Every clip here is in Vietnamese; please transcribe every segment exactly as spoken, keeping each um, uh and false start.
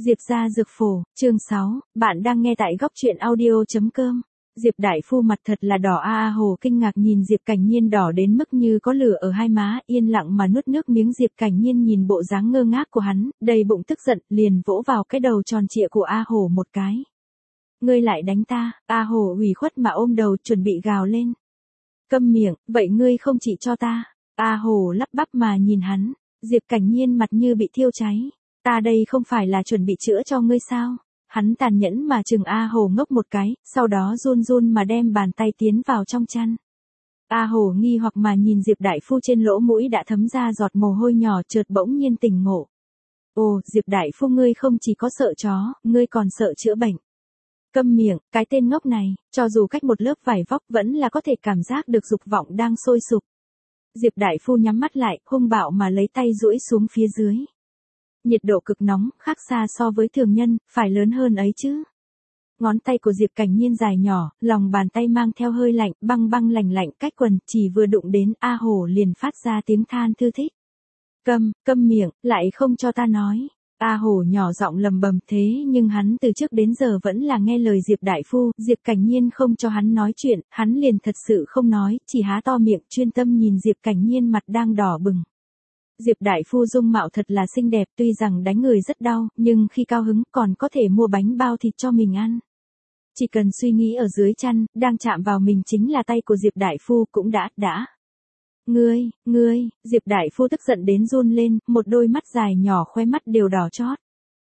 Diệp gia dược phổ, chương sáu, bạn đang nghe tại góc truyện audio.com. Diệp đại phu mặt thật là đỏ a a hồ kinh ngạc nhìn Diệp Cảnh Nhiên đỏ đến mức như có lửa ở hai má, yên lặng mà nuốt nước miếng. Diệp Cảnh Nhiên nhìn bộ dáng ngơ ngác của hắn, đầy bụng tức giận, liền vỗ vào cái đầu tròn trịa của A Hồ một cái. Ngươi lại đánh ta, A Hồ ủy khuất mà ôm đầu chuẩn bị gào lên. Câm miệng, vậy ngươi không chỉ cho ta. A Hồ lắp bắp mà nhìn hắn, Diệp Cảnh Nhiên mặt như bị thiêu cháy. Ta đây không phải là chuẩn bị chữa cho ngươi sao? Hắn tàn nhẫn mà chừng A Hồ ngốc một cái, sau đó run run mà đem bàn tay tiến vào trong chăn. A Hồ nghi hoặc mà nhìn Diệp đại phu, trên lỗ mũi đã thấm ra giọt mồ hôi nhỏ, chợt bỗng nhiên tỉnh ngộ. Ồ, Diệp đại phu, ngươi không chỉ có sợ chó, ngươi còn sợ chữa bệnh. Câm miệng, cái tên ngốc này, cho dù cách một lớp vải vóc vẫn là có thể cảm giác được dục vọng đang sôi sục. Diệp đại phu nhắm mắt lại, hung bạo mà lấy tay duỗi xuống phía dưới. Nhiệt độ cực nóng, khác xa so với thường nhân, phải lớn hơn ấy chứ. Ngón tay của Diệp Cảnh Nhiên dài nhỏ, lòng bàn tay mang theo hơi lạnh, băng băng lạnh lạnh cách quần, chỉ vừa đụng đến A Hồ liền phát ra tiếng than thư thích. Câm, câm miệng, lại không cho ta nói. A Hồ nhỏ giọng lầm bầm, thế nhưng hắn từ trước đến giờ vẫn là nghe lời Diệp đại phu. Diệp Cảnh Nhiên không cho hắn nói chuyện, hắn liền thật sự không nói, chỉ há to miệng chuyên tâm nhìn Diệp Cảnh Nhiên mặt đang đỏ bừng. Diệp đại phu dung mạo thật là xinh đẹp, tuy rằng đánh người rất đau, nhưng khi cao hứng còn có thể mua bánh bao thịt cho mình ăn. Chỉ cần suy nghĩ ở dưới chăn, đang chạm vào mình chính là tay của Diệp đại phu cũng đã, đã. Ngươi, ngươi, Diệp đại phu tức giận đến run lên, một đôi mắt dài nhỏ khóe mắt đều đỏ chót.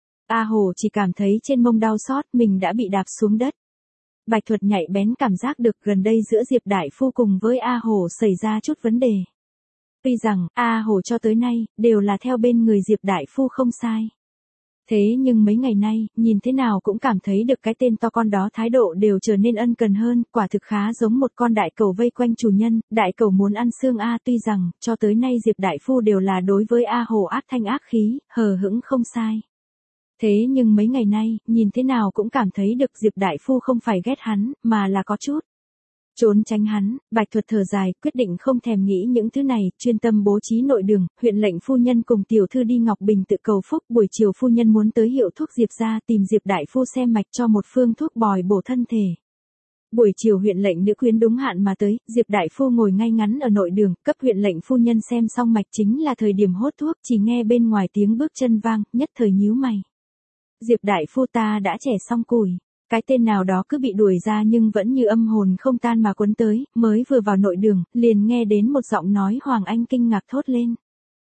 A Hồ chỉ cảm thấy trên mông đau xót, mình đã bị đạp xuống đất. Bạch Thuật nhạy bén cảm giác được gần đây giữa Diệp đại phu cùng với A Hồ xảy ra chút vấn đề. Tuy rằng, A Hồ cho tới nay, đều là theo bên người Diệp đại phu không sai. Thế nhưng mấy ngày nay, nhìn thế nào cũng cảm thấy được cái tên to con đó thái độ đều trở nên ân cần hơn, quả thực khá giống một con đại cẩu vây quanh chủ nhân, đại cẩu muốn ăn xương A. Tuy rằng, cho tới nay Diệp đại phu đều là đối với A Hồ ác thanh ác khí, hờ hững không sai. Thế nhưng mấy ngày nay, nhìn thế nào cũng cảm thấy được Diệp đại phu không phải ghét hắn, mà là có chút trốn tránh hắn. Bạch Thuật thở dài, quyết định không thèm nghĩ những thứ này, chuyên tâm bố trí nội đường. Huyện lệnh phu nhân cùng tiểu thư đi Ngọc Bình tự cầu phúc, buổi chiều phu nhân muốn tới hiệu thuốc Diệp gia tìm Diệp đại phu xem mạch cho một phương thuốc bồi bổ thân thể. Buổi chiều huyện lệnh nữ quyến đúng hạn mà tới, Diệp đại phu ngồi ngay ngắn ở nội đường, cấp huyện lệnh phu nhân xem xong mạch chính là thời điểm hốt thuốc, chỉ nghe bên ngoài tiếng bước chân vang, nhất thời nhíu mày. Diệp đại phu, ta đã chẻ xong củi. Cái tên nào đó cứ bị đuổi ra nhưng vẫn như âm hồn không tan mà quấn tới, mới vừa vào nội đường, liền nghe đến một giọng nói. Hoàng Anh kinh ngạc thốt lên.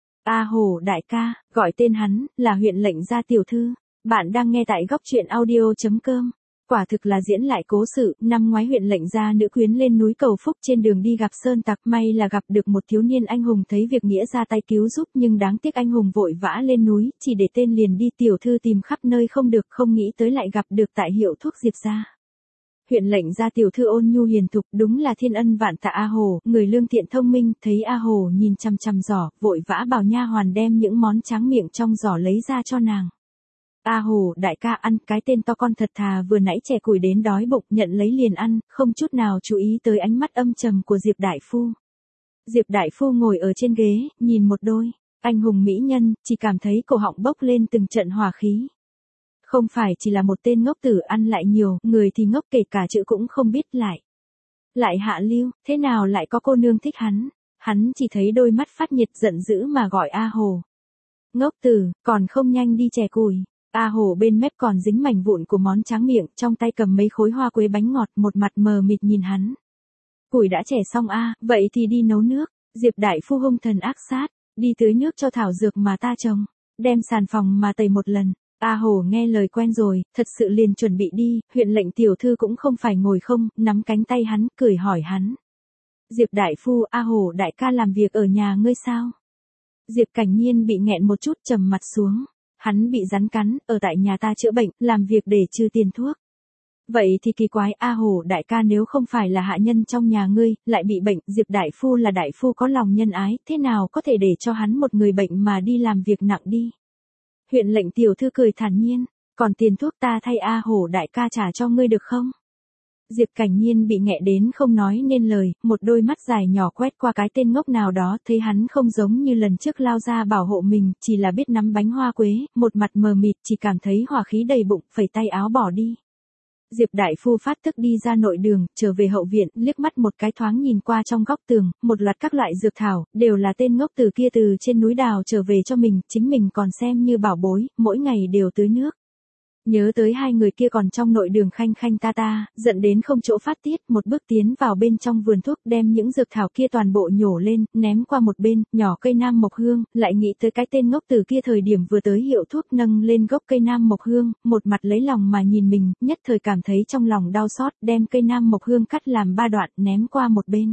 A Hồ đại ca, gọi tên hắn, là huyện lệnh gia tiểu thư. Bạn đang nghe tại góc truyện audio.com. Quả thực là diễn lại cố sự, năm ngoái huyện lệnh gia nữ quyến lên núi cầu phúc, trên đường đi gặp sơn tặc, may là gặp được một thiếu niên anh hùng, thấy việc nghĩa ra tay cứu giúp, nhưng đáng tiếc anh hùng vội vã lên núi, chỉ để tên liền đi, tiểu thư tìm khắp nơi không được, không nghĩ tới lại gặp được tại hiệu thuốc Diệp gia. Huyện lệnh gia tiểu thư ôn nhu hiền thục, đúng là thiên ân vạn tạ. A Hồ, người lương thiện thông minh, thấy A Hồ nhìn chằm chằm giỏ, vội vã bảo nha hoàn đem những món tráng miệng trong giỏ lấy ra cho nàng. A Hồ đại ca, ăn. Cái tên to con thật thà vừa nãy chẻ củi đến đói bụng, nhận lấy liền ăn, không chút nào chú ý tới ánh mắt âm trầm của Diệp đại phu. Diệp đại phu ngồi ở trên ghế, nhìn một đôi anh hùng mỹ nhân, chỉ cảm thấy cổ họng bốc lên từng trận hỏa khí. Không phải chỉ là một tên ngốc tử ăn lại nhiều, người thì ngốc kể cả chữ cũng không biết lại. Lại hạ lưu, thế nào lại có cô nương thích hắn? Hắn chỉ thấy đôi mắt phát nhiệt, giận dữ mà gọi A Hồ. Ngốc tử, còn không nhanh đi chẻ củi. A Hồ bên mép còn dính mảnh vụn của món tráng miệng, trong tay cầm mấy khối hoa quế bánh ngọt, một mặt mờ mịt nhìn hắn. Củi đã chẻ xong a, vậy thì đi nấu nước. Diệp đại phu hung thần ác sát, đi tưới nước cho thảo dược mà ta trồng, đem sàn phòng mà tẩy một lần. A Hồ nghe lời quen rồi, thật sự liền chuẩn bị đi, huyện lệnh tiểu thư cũng không phải ngồi không, nắm cánh tay hắn, cười hỏi hắn. Diệp đại phu, A Hồ đại ca làm việc ở nhà ngươi sao? Diệp Cảnh Nhiên bị nghẹn một chút, trầm mặt xuống. Hắn bị rắn cắn, ở tại nhà ta chữa bệnh, làm việc để trừ tiền thuốc. Vậy thì kỳ quái. A Hồ đại ca, nếu không phải là hạ nhân trong nhà ngươi, lại bị bệnh, Diệp đại phu là đại phu có lòng nhân ái, thế nào có thể để cho hắn một người bệnh mà đi làm việc nặng đi. Huyện lệnh tiểu thư cười thản nhiên, còn tiền thuốc ta thay A Hồ đại ca trả cho ngươi được không? Diệp Cảnh Nhiên bị nghẹ đến không nói nên lời, một đôi mắt dài nhỏ quét qua cái tên ngốc nào đó, thấy hắn không giống như lần trước lao ra bảo hộ mình, chỉ là biết nắm bánh hoa quế, một mặt mờ mịt, chỉ cảm thấy hỏa khí đầy bụng, phẩy tay áo bỏ đi. Diệp đại phu phát tức đi ra nội đường, trở về hậu viện, liếc mắt một cái thoáng nhìn qua trong góc tường, một loạt các loại dược thảo, đều là tên ngốc từ kia từ trên núi đào trở về cho mình, chính mình còn xem như bảo bối, mỗi ngày đều tưới nước. Nhớ tới hai người kia còn trong nội đường khanh khanh ta ta, giận đến không chỗ phát tiết, một bước tiến vào bên trong vườn thuốc, đem những dược thảo kia toàn bộ nhổ lên, ném qua một bên, nhỏ cây nam mộc hương, lại nghĩ tới cái tên ngốc từ kia thời điểm vừa tới hiệu thuốc nâng lên gốc cây nam mộc hương, một mặt lấy lòng mà nhìn mình, nhất thời cảm thấy trong lòng đau xót, đem cây nam mộc hương cắt làm ba đoạn, ném qua một bên.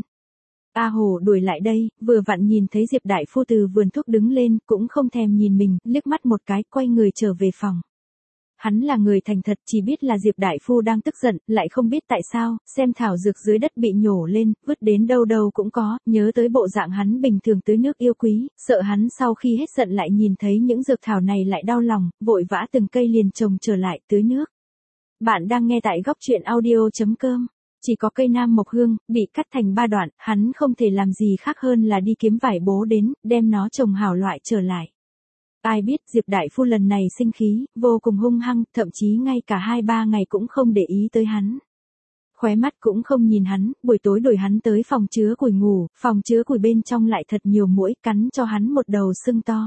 A Hồ đuổi lại đây, vừa vặn nhìn thấy Diệp đại phu từ vườn thuốc đứng lên, cũng không thèm nhìn mình, liếc mắt một cái, quay người trở về phòng. Hắn là người thành thật, chỉ biết là Diệp đại phu đang tức giận, lại không biết tại sao, xem thảo dược dưới đất bị nhổ lên, vứt đến đâu đâu cũng có, nhớ tới bộ dạng hắn bình thường tưới nước yêu quý, sợ hắn sau khi hết giận lại nhìn thấy những dược thảo này lại đau lòng, vội vã từng cây liền trồng trở lại tưới nước. Bạn đang nghe tại góc truyện audio chấm com. Chỉ có cây nam mộc hương, bị cắt thành ba đoạn, hắn không thể làm gì khác hơn là đi kiếm vải bố đến, đem nó trồng hảo loại trở lại. Ai biết Diệp đại phu lần này sinh khí, vô cùng hung hăng, thậm chí ngay cả hai ba ngày cũng không để ý tới hắn. Khóe mắt cũng không nhìn hắn, buổi tối đuổi hắn tới phòng chứa củi ngủ, phòng chứa củi bên trong lại thật nhiều muỗi, cắn cho hắn một đầu sưng to.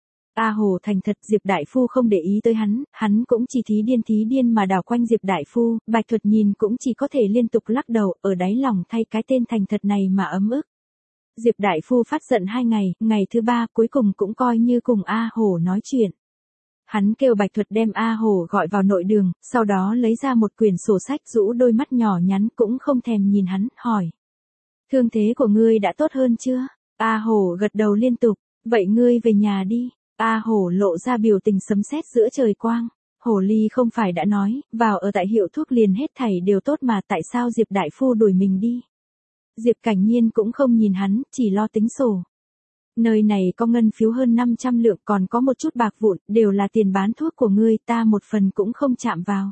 A Hồ thành thật, Diệp đại phu không để ý tới hắn, hắn cũng chỉ thí điên thí điên mà đảo quanh Diệp đại phu, Bạch Thuật nhìn cũng chỉ có thể liên tục lắc đầu, ở đáy lòng thay cái tên thành thật này mà ấm ức. Diệp đại phu phát giận hai ngày, ngày thứ ba cuối cùng cũng coi như cùng A Hồ nói chuyện. Hắn kêu Bạch Thuật đem A Hồ gọi vào nội đường, sau đó lấy ra một quyển sổ sách, rũ đôi mắt nhỏ nhắn cũng không thèm nhìn hắn, hỏi. Thương thế của ngươi đã tốt hơn chưa? A Hồ gật đầu liên tục, vậy ngươi về nhà đi. A Hồ lộ ra biểu tình sấm sét giữa trời quang. Hồ ly không phải đã nói, vào ở tại hiệu thuốc liền hết thảy đều tốt mà, tại sao Diệp đại phu đuổi mình đi? Diệp Cảnh Nhiên cũng không nhìn hắn, chỉ lo tính sổ. Nơi này có ngân phiếu hơn năm trăm lượng, còn có một chút bạc vụn, đều là tiền bán thuốc của ngươi, ta một phần cũng không chạm vào.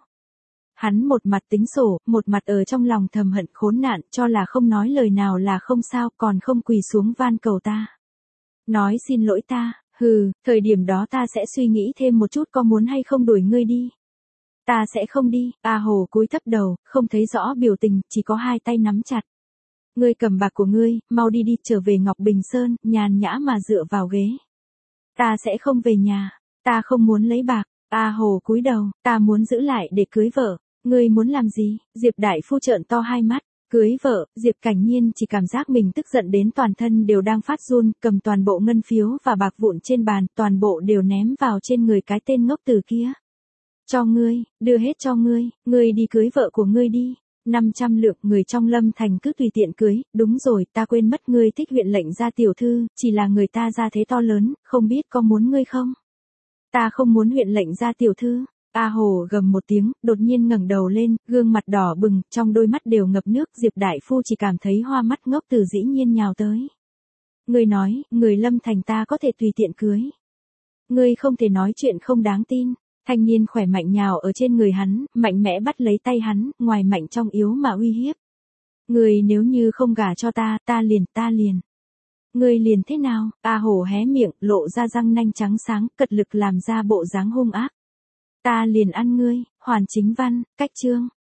Hắn một mặt tính sổ, một mặt ở trong lòng thầm hận khốn nạn, cho là không nói lời nào là không sao, còn không quỳ xuống van cầu ta. Nói xin lỗi ta, hừ, thời điểm đó ta sẽ suy nghĩ thêm một chút có muốn hay không đuổi ngươi đi. Ta sẽ không đi. A Hồ cúi thấp đầu, không thấy rõ biểu tình, chỉ có hai tay nắm chặt. Ngươi cầm bạc của ngươi, mau đi đi, trở về Ngọc Bình Sơn, nhàn nhã mà dựa vào ghế. Ta sẽ không về nhà, ta không muốn lấy bạc. A Hồ cúi đầu, ta muốn giữ lại để cưới vợ. Ngươi muốn làm gì? Diệp đại phu trợn to hai mắt. Cưới vợ, Diệp Cảnh Nhiên chỉ cảm giác mình tức giận đến toàn thân đều đang phát run, cầm toàn bộ ngân phiếu và bạc vụn trên bàn, toàn bộ đều ném vào trên người cái tên ngốc từ kia. Cho ngươi, đưa hết cho ngươi, ngươi đi cưới vợ của ngươi đi. năm trăm lượng, người trong Lâm Thành cứ tùy tiện cưới, đúng rồi, ta quên mất ngươi thích huyện lệnh gia tiểu thư, chỉ là người ta gia thế to lớn, không biết có muốn ngươi không? Ta không muốn huyện lệnh gia tiểu thư. A Hồ gầm một tiếng, đột nhiên ngẩng đầu lên, gương mặt đỏ bừng, trong đôi mắt đều ngập nước, Diệp đại phu chỉ cảm thấy hoa mắt ngốc từ dĩ nhiên nhào tới. Ngươi nói, người Lâm Thành ta có thể tùy tiện cưới. Ngươi không thể nói chuyện không đáng tin. Thanh niên khỏe mạnh nhào ở trên người hắn, mạnh mẽ bắt lấy tay hắn, ngoài mạnh trong yếu mà uy hiếp. Ngươi nếu như không gả cho ta, ta liền, ta liền. Ngươi liền thế nào? A Hồ hé miệng, lộ ra răng nanh trắng sáng, cật lực làm ra bộ dáng hung ác. Ta liền ăn ngươi. Hoàn Chính Văn, cách chương.